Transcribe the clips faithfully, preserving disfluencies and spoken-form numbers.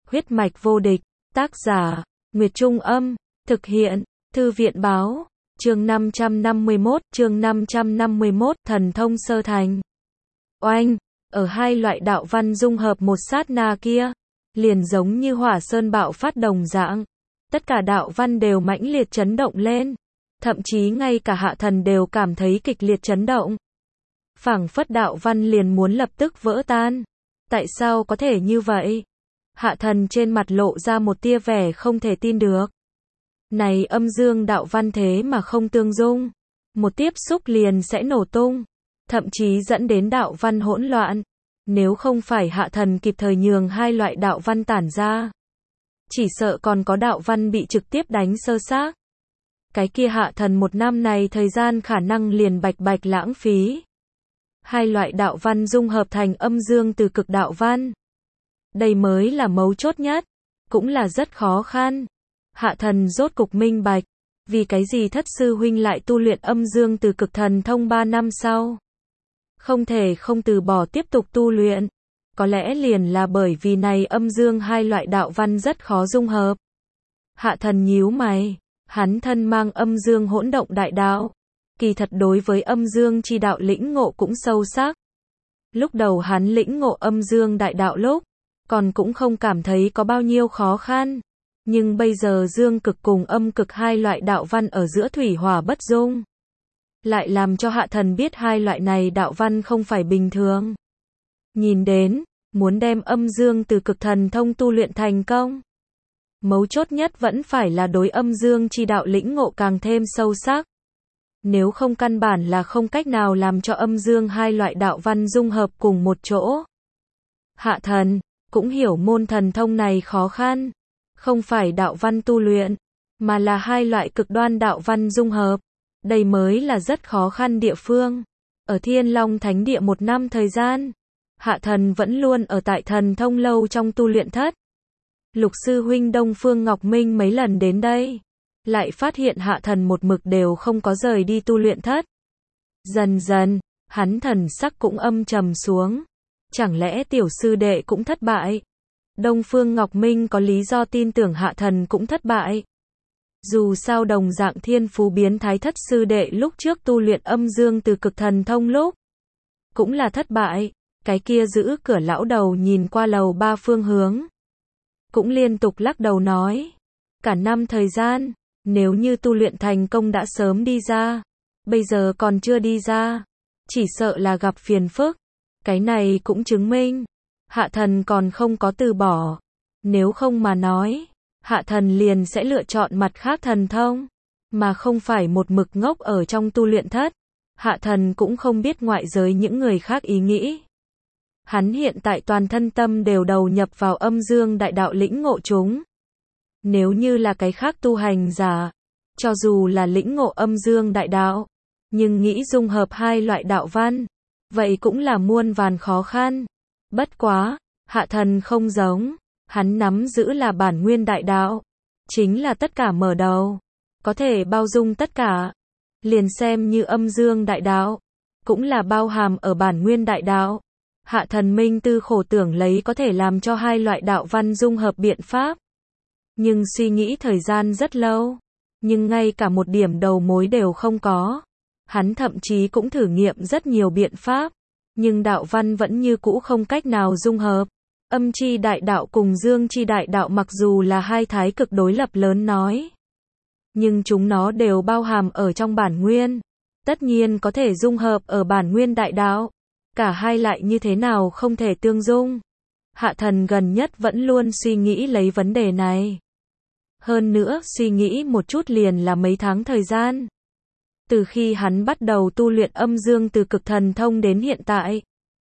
Huyết mạch vô địch, tác giả, Nguyệt Trung Âm, thực hiện, Thư viện Báo, chương năm trăm năm mươi mốt, chương năm trăm năm mươi mốt, thần thông sơ thành. Oanh, ở hai loại đạo văn dung hợp một sát na kia, liền giống như hỏa sơn bạo phát đồng dạng. Tất cả đạo văn đều mãnh liệt chấn động lên, thậm chí ngay cả Hạ Thần đều cảm thấy kịch liệt chấn động. Phảng phất đạo văn liền muốn lập tức vỡ tan. Tại sao có thể như vậy? Hạ Thần trên mặt lộ ra một tia vẻ không thể tin được. Này âm dương đạo văn thế mà không tương dung, một tiếp xúc liền sẽ nổ tung, thậm chí dẫn đến đạo văn hỗn loạn. Nếu không phải Hạ Thần kịp thời nhường hai loại đạo văn tản ra, chỉ sợ còn có đạo văn bị trực tiếp đánh sơ xác. Cái kia Hạ Thần một năm này thời gian khả năng liền bạch bạch lãng phí. Hai loại đạo văn dung hợp thành âm dương từ cực đạo văn. Đây mới là mấu chốt nhất, cũng là rất khó khăn. Hạ Thần rốt cục minh bạch, vì cái gì thất sư huynh lại tu luyện âm dương từ cực thần thông ba năm sau. Không thể không từ bỏ tiếp tục tu luyện. Có lẽ liền là bởi vì này âm dương hai loại đạo văn rất khó dung hợp. Hạ Thần nhíu mày, hắn thân mang âm dương hỗn động đại đạo. Kỳ thật đối với âm dương chi đạo lĩnh ngộ cũng sâu sắc. Lúc đầu hắn lĩnh ngộ âm dương đại đạo lúc, còn cũng không cảm thấy có bao nhiêu khó khăn. Nhưng bây giờ dương cực cùng âm cực hai loại đạo văn ở giữa thủy hỏa bất dung, lại làm cho Hạ Thần biết hai loại này đạo văn không phải bình thường. Nhìn đến, muốn đem âm dương từ cực thần thông tu luyện thành công, mấu chốt nhất vẫn phải là đối âm dương chi đạo lĩnh ngộ càng thêm sâu sắc. Nếu không căn bản là không cách nào làm cho âm dương hai loại đạo văn dung hợp cùng một chỗ. Hạ Thần cũng hiểu môn thần thông này khó khăn, không phải đạo văn tu luyện, mà là hai loại cực đoan đạo văn dung hợp. Đây mới là rất khó khăn địa phương. Ở Thiên Long Thánh Địa một năm thời gian, Hạ Thần vẫn luôn ở tại thần thông lâu trong tu luyện thất. Lục sư huynh Đông Phương Ngọc Minh mấy lần đến đây, lại phát hiện Hạ Thần một mực đều không có rời đi tu luyện thất. Dần dần, hắn thần sắc cũng âm trầm xuống. Chẳng lẽ tiểu sư đệ cũng thất bại? Đông Phương Ngọc Minh có lý do tin tưởng Hạ Thần cũng thất bại. Dù sao đồng dạng thiên phú biến thái thất sư đệ lúc trước tu luyện âm dương từ cực thần thông lúc, cũng là thất bại. Cái kia giữ cửa lão đầu nhìn qua lầu ba phương hướng, cũng liên tục lắc đầu nói. Cả năm thời gian, nếu như tu luyện thành công đã sớm đi ra. Bây giờ còn chưa đi ra, chỉ sợ là gặp phiền phức. Cái này cũng chứng minh Hạ Thần còn không có từ bỏ. Nếu không mà nói, Hạ Thần liền sẽ lựa chọn mặt khác thần thông, mà không phải một mực ngốc ở trong tu luyện thất. Hạ Thần cũng không biết ngoại giới những người khác ý nghĩ. Hắn hiện tại toàn thân tâm đều đầu nhập vào âm dương đại đạo lĩnh ngộ chúng. Nếu như là cái khác tu hành giả, cho dù là lĩnh ngộ âm dương đại đạo, nhưng nghĩ dung hợp hai loại đạo văn, vậy cũng là muôn vàn khó khăn. Bất quá, Hạ Thần không giống, hắn nắm giữ là bản nguyên đại đạo, chính là tất cả mở đầu, có thể bao dung tất cả. Liền xem như âm dương đại đạo, cũng là bao hàm ở bản nguyên đại đạo. Hạ Thần minh tư khổ tưởng lấy có thể làm cho hai loại đạo văn dung hợp biện pháp. Nhưng suy nghĩ thời gian rất lâu, nhưng ngay cả một điểm đầu mối đều không có. Hắn thậm chí cũng thử nghiệm rất nhiều biện pháp, nhưng đạo văn vẫn như cũ không cách nào dung hợp. Âm chi đại đạo cùng dương chi đại đạo mặc dù là hai thái cực đối lập lớn nói, nhưng chúng nó đều bao hàm ở trong bản nguyên, tất nhiên có thể dung hợp ở bản nguyên đại đạo. Cả hai lại như thế nào không thể tương dung? Hạ Thần gần nhất vẫn luôn suy nghĩ lấy vấn đề này. Hơn nữa suy nghĩ một chút liền là mấy tháng thời gian. Từ khi hắn bắt đầu tu luyện âm dương từ cực thần thông đến hiện tại,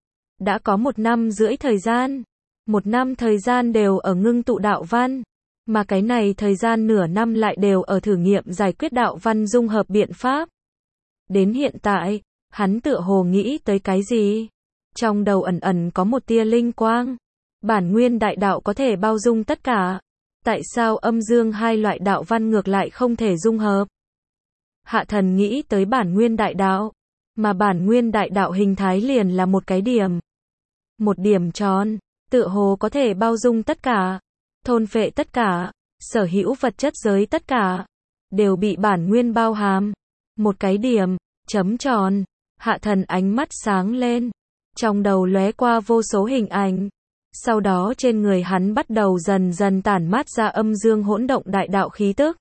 đã có một năm rưỡi thời gian. Một năm thời gian đều ở ngưng tụ đạo văn, mà cái này thời gian nửa năm lại đều ở thử nghiệm giải quyết đạo văn dung hợp biện pháp. Đến hiện tại, hắn tựa hồ nghĩ tới cái gì? Trong đầu ẩn ẩn có một tia linh quang. Bản nguyên đại đạo có thể bao dung tất cả. Tại sao âm dương hai loại đạo văn ngược lại không thể dung hợp? Hạ Thần nghĩ tới bản nguyên đại đạo, mà bản nguyên đại đạo hình thái liền là một cái điểm. Một điểm tròn, tựa hồ có thể bao dung tất cả. thôn phệ tất cả, sở hữu vật chất giới tất cả, đều bị bản nguyên bao hàm. Một cái điểm, chấm tròn, Hạ Thần ánh mắt sáng lên, trong đầu lóe qua vô số hình ảnh. Sau đó trên người hắn bắt đầu dần dần tản mát ra âm dương hỗn động đại đạo khí tức.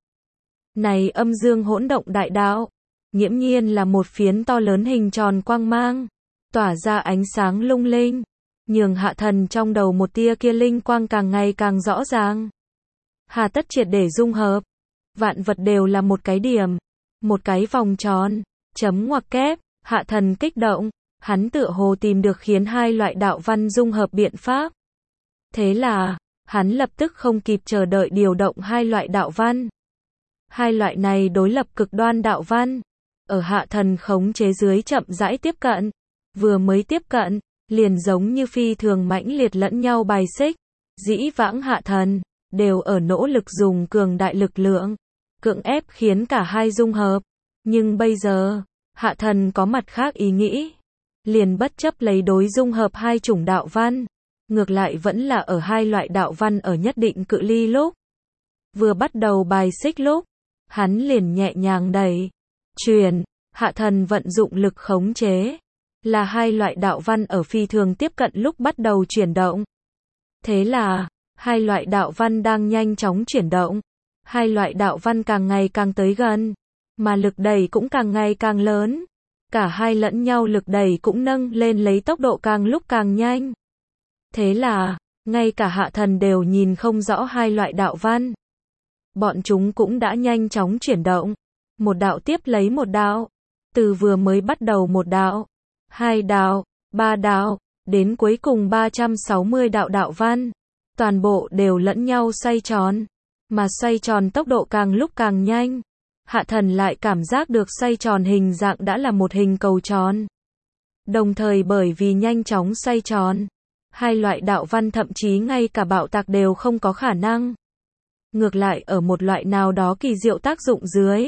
Này âm dương hỗn động đại đạo, nghiễm nhiên là một phiến to lớn hình tròn quang mang, tỏa ra ánh sáng lung linh, nhường Hạ Thần trong đầu một tia kia linh quang càng ngày càng rõ ràng. Hà tất triệt để dung hợp, vạn vật đều là một cái điểm, một cái vòng tròn, chấm ngoặc kép, Hạ Thần kích động, hắn tựa hồ tìm được khiến hai loại đạo văn dung hợp biện pháp. Thế là, hắn lập tức không kịp chờ đợi điều động hai loại đạo văn. Hai loại này đối lập cực đoan đạo văn, ở Hạ Thần khống chế dưới chậm rãi tiếp cận, vừa mới tiếp cận, liền giống như phi thường mãnh liệt lẫn nhau bài xích. Dĩ vãng Hạ Thần đều ở nỗ lực dùng cường đại lực lượng, cưỡng ép khiến cả hai dung hợp, nhưng bây giờ, Hạ Thần có mặt khác ý nghĩ, liền bất chấp lấy đối dung hợp hai chủng đạo văn, ngược lại vẫn là ở hai loại đạo văn ở nhất định cự ly lúc, vừa bắt đầu bài xích lúc, hắn liền nhẹ nhàng đẩy, truyền, Hạ Thần vận dụng lực khống chế, là hai loại đạo văn ở phi thường tiếp cận lúc bắt đầu chuyển động. Thế là, hai loại đạo văn đang nhanh chóng chuyển động, hai loại đạo văn càng ngày càng tới gần, mà lực đẩy cũng càng ngày càng lớn, cả hai lẫn nhau lực đẩy cũng nâng lên lấy tốc độ càng lúc càng nhanh. Thế là, ngay cả Hạ Thần đều nhìn không rõ hai loại đạo văn. Bọn chúng cũng đã nhanh chóng chuyển động, một đạo tiếp lấy một đạo, từ vừa mới bắt đầu một đạo, hai đạo, ba đạo, đến cuối cùng ba trăm sáu mươi đạo đạo văn, toàn bộ đều lẫn nhau xoay tròn, mà xoay tròn tốc độ càng lúc càng nhanh. Hạ Thần lại cảm giác được xoay tròn hình dạng đã là một hình cầu tròn. Đồng thời bởi vì nhanh chóng xoay tròn, hai loại đạo văn thậm chí ngay cả bạo tạc đều không có khả năng. Ngược lại ở một loại nào đó kỳ diệu tác dụng dưới,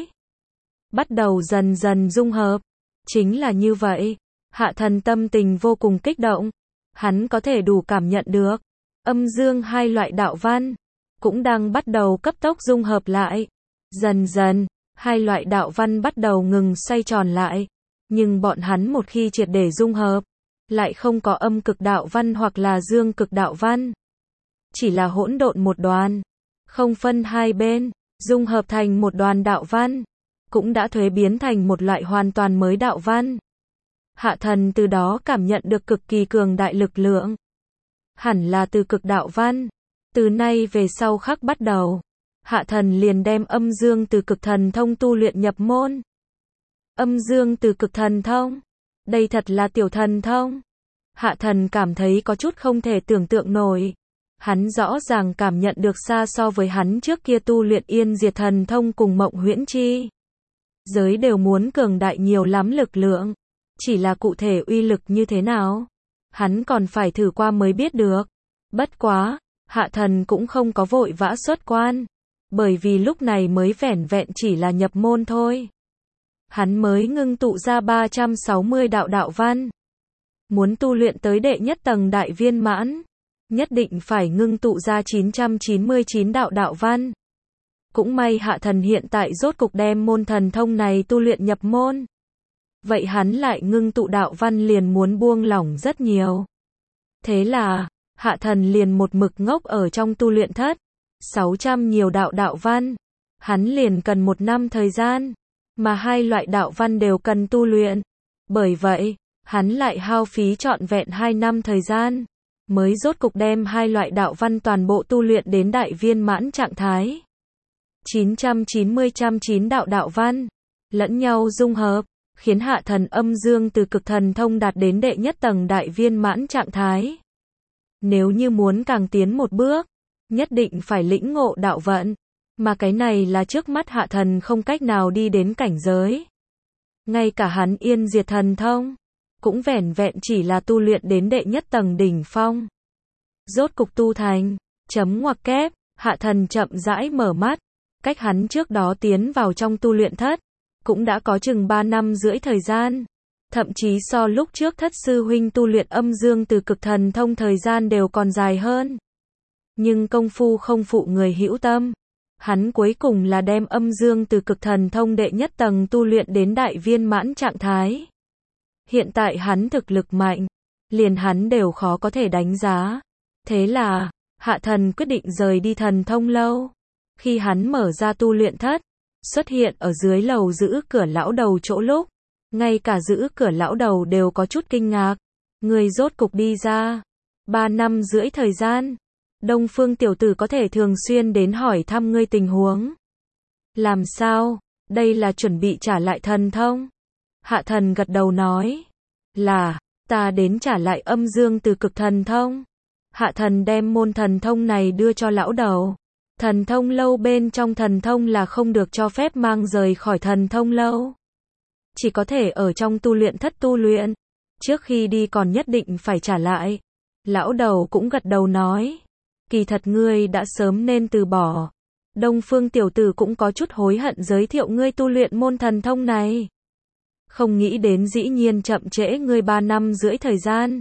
bắt đầu dần dần dung hợp. Chính là như vậy, Hạ Thần tâm tình vô cùng kích động, hắn có thể đủ cảm nhận được, âm dương hai loại đạo văn, cũng đang bắt đầu cấp tốc dung hợp lại. Dần dần, hai loại đạo văn bắt đầu ngừng xoay tròn lại, nhưng bọn hắn một khi triệt để dung hợp, lại không có âm cực đạo văn hoặc là dương cực đạo văn. Chỉ là hỗn độn một đoàn, không phân hai bên, dung hợp thành một đoàn đạo văn, cũng đã thuế biến thành một loại hoàn toàn mới đạo văn. Hạ Thần từ đó cảm nhận được cực kỳ cường đại lực lượng. Hẳn là từ cực đạo văn. Từ nay về sau khắc bắt đầu, Hạ Thần liền đem âm dương từ cực thần thông tu luyện nhập môn. Âm dương từ cực thần thông, đây thật là tiểu thần thông. Hạ Thần cảm thấy có chút không thể tưởng tượng nổi. Hắn rõ ràng cảm nhận được xa so với hắn trước kia tu luyện yên diệt thần thông cùng mộng huyễn chi giới đều muốn cường đại nhiều lắm lực lượng. Chỉ là cụ thể uy lực như thế nào, hắn còn phải thử qua mới biết được. Bất quá, Hạ Thần cũng không có vội vã xuất quan, bởi vì lúc này mới vẻn vẹn chỉ là nhập môn thôi. Hắn mới ngưng tụ ra ba trăm sáu mươi đạo đạo văn. Muốn tu luyện tới đệ nhất tầng đại viên mãn, nhất định phải ngưng tụ ra chín trăm chín mươi chín đạo đạo văn. Cũng may Hạ Thần hiện tại rốt cục đem môn thần thông này tu luyện nhập môn. Vậy hắn lại ngưng tụ đạo văn liền muốn buông lỏng rất nhiều. Thế là, Hạ Thần liền một mực ngốc ở trong tu luyện thất. sáu trăm nhiều đạo đạo văn. Hắn liền cần một năm thời gian. Mà hai loại đạo văn đều cần tu luyện. Bởi vậy, hắn lại hao phí trọn vẹn hai năm thời gian. Mới rốt cục đem hai loại đạo văn toàn bộ tu luyện đến đại viên mãn trạng thái. chín trăm chín mươi trăm chín đạo đạo văn. Lẫn nhau dung hợp, khiến Hạ Thần âm dương từ cực thần thông đạt đến đệ nhất tầng đại viên mãn trạng thái. Nếu như muốn càng tiến một bước, nhất định phải lĩnh ngộ đạo vận, mà cái này là trước mắt Hạ Thần không cách nào đi đến cảnh giới. Ngay cả hắn yên diệt thần thông, cũng vẻn vẹn chỉ là tu luyện đến đệ nhất tầng đỉnh phong. Rốt cục tu thành, chấm ngoặc kép, Hạ Thần chậm rãi mở mắt, cách hắn trước đó tiến vào trong tu luyện thất, cũng đã có chừng ba năm rưỡi thời gian. Thậm chí so lúc trước thất sư huynh tu luyện âm dương từ cực thần thông thời gian đều còn dài hơn. Nhưng công phu không phụ người hữu tâm. Hắn cuối cùng là đem âm dương từ cực thần thông đệ nhất tầng tu luyện đến đại viên mãn trạng thái. Hiện tại hắn thực lực mạnh, liền hắn đều khó có thể đánh giá. Thế là, Hạ Thần quyết định rời đi thần thông lâu. Khi hắn mở ra tu luyện thất, xuất hiện ở dưới lầu giữ cửa lão đầu chỗ lúc, ngay cả giữ cửa lão đầu đều có chút kinh ngạc. Người rốt cục đi ra. Ba năm rưỡi thời gian. Đông Phương tiểu tử có thể thường xuyên đến hỏi thăm ngươi tình huống. Làm sao? Đây là chuẩn bị trả lại thần thông. Hạ Thần gật đầu nói. Là, ta đến trả lại âm dương từ cực thần thông. Hạ Thần đem môn thần thông này đưa cho lão đầu. Thần thông lâu bên trong thần thông là không được cho phép mang rời khỏi thần thông lâu. Chỉ có thể ở trong tu luyện thất tu luyện. Trước khi đi còn nhất định phải trả lại. Lão đầu cũng gật đầu nói. Kỳ thật ngươi đã sớm nên từ bỏ. Đông Phương tiểu tử cũng có chút hối hận giới thiệu ngươi tu luyện môn thần thông này. Không nghĩ đến dĩ nhiên chậm trễ ngươi ba năm rưỡi thời gian.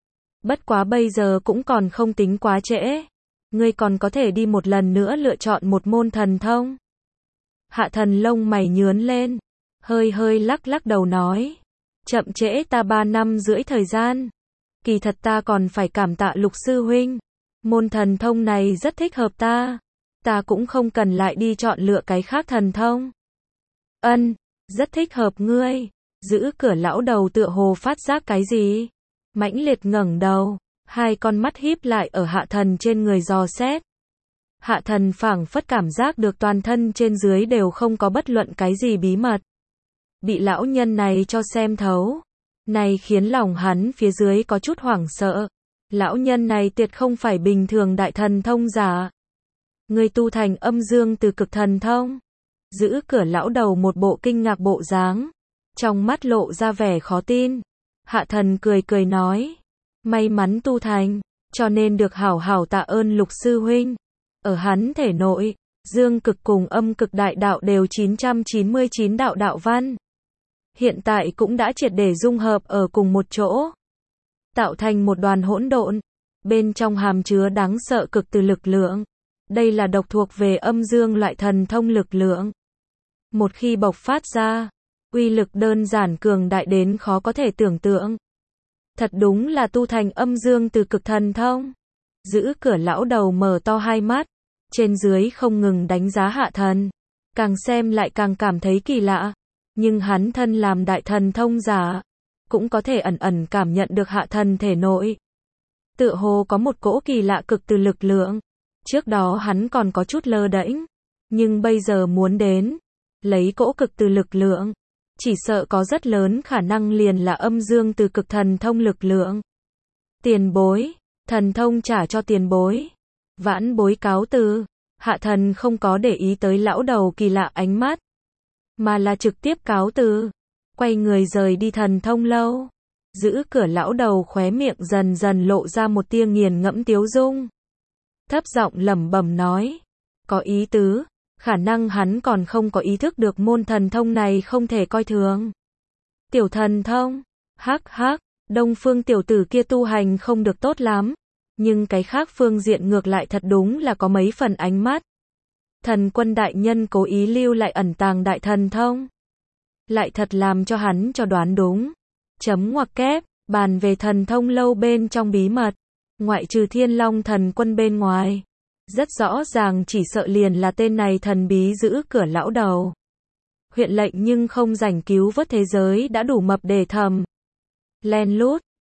Bất quá bây giờ cũng còn không tính quá trễ. Ngươi còn có thể đi một lần nữa lựa chọn một môn thần thông. Hạ Thần lông mày nhướn lên. Hơi hơi lắc lắc đầu nói. Chậm trễ ta ba năm rưỡi thời gian. Kỳ thật ta còn phải cảm tạ Lục sư huynh. Môn thần thông này rất thích hợp ta. Ta cũng không cần lại đi chọn lựa cái khác thần thông. Ân, rất thích hợp ngươi. Giữ cửa lão đầu tựa hồ phát giác cái gì. Mãnh liệt ngẩng đầu. Hai con mắt híp lại ở Hạ Thần trên người dò xét. Hạ Thần phảng phất cảm giác được toàn thân trên dưới đều không có bất luận cái gì bí mật. Bị lão nhân này cho xem thấu. Này khiến lòng hắn phía dưới có chút hoảng sợ. Lão nhân này tuyệt không phải bình thường đại thần thông giả. Người tu thành âm dương từ cực thần thông. Giữ cửa lão đầu một bộ kinh ngạc bộ dáng. Trong mắt lộ ra vẻ khó tin. Hạ Thần cười cười nói. May mắn tu thành, cho nên được hảo hảo tạ ơn Lục sư huynh. Ở hắn thể nội, dương cực cùng âm cực đại đạo đều chín trăm chín mươi chín đạo đạo văn. Hiện tại cũng đã triệt để dung hợp ở cùng một chỗ. Tạo thành một đoàn hỗn độn. Bên trong hàm chứa đáng sợ cực từ lực lượng. Đây là độc thuộc về âm dương loại thần thông lực lượng. Một khi bộc phát ra, uy lực đơn giản cường đại đến khó có thể tưởng tượng. Thật đúng là tu thành âm dương từ cực thần thông. Giữ cửa lão đầu mở to hai mắt. Trên dưới không ngừng đánh giá Hạ Thần. Càng xem lại càng cảm thấy kỳ lạ. Nhưng hắn thân làm đại thần thông giả. Cũng có thể ẩn ẩn cảm nhận được Hạ Thần thể nội. Tựa hồ có một cỗ kỳ lạ cực từ lực lượng. Trước đó hắn còn có chút lơ đễnh. Nhưng bây giờ muốn đến. Lấy cỗ cực từ lực lượng. Chỉ sợ có rất lớn khả năng liền là âm dương từ cực thần thông lực lượng. Tiền bối. Thần thông trả cho tiền bối. Vãn bối cáo từ. Hạ Thần không có để ý tới lão đầu kỳ lạ ánh mắt. Mà là trực tiếp cáo từ. Quay người rời đi thần thông lâu. Giữ cửa lão đầu khóe miệng dần dần lộ ra một tia nghiền ngẫm tiếu dung. Thấp giọng lẩm bẩm nói. Có ý tứ. Khả năng hắn còn không có ý thức được môn thần thông này không thể coi thường. Tiểu thần thông. Hắc hắc. Đông Phương tiểu tử kia tu hành không được tốt lắm. Nhưng cái khác phương diện ngược lại thật đúng là có mấy phần ánh mắt. Thần quân đại nhân cố ý lưu lại ẩn tàng đại thần thông. Lại thật làm cho hắn cho đoán đúng. Chấm ngoặc kép, bàn về thần thông lâu bên trong bí mật. Ngoại trừ Thiên Long thần quân bên ngoài. Rất rõ ràng chỉ sợ liền là tên này thần bí giữ cửa lão đầu. Huyện lệnh nhưng không rảnh cứu vớt thế giới đã đủ mập để thầm. Len lút,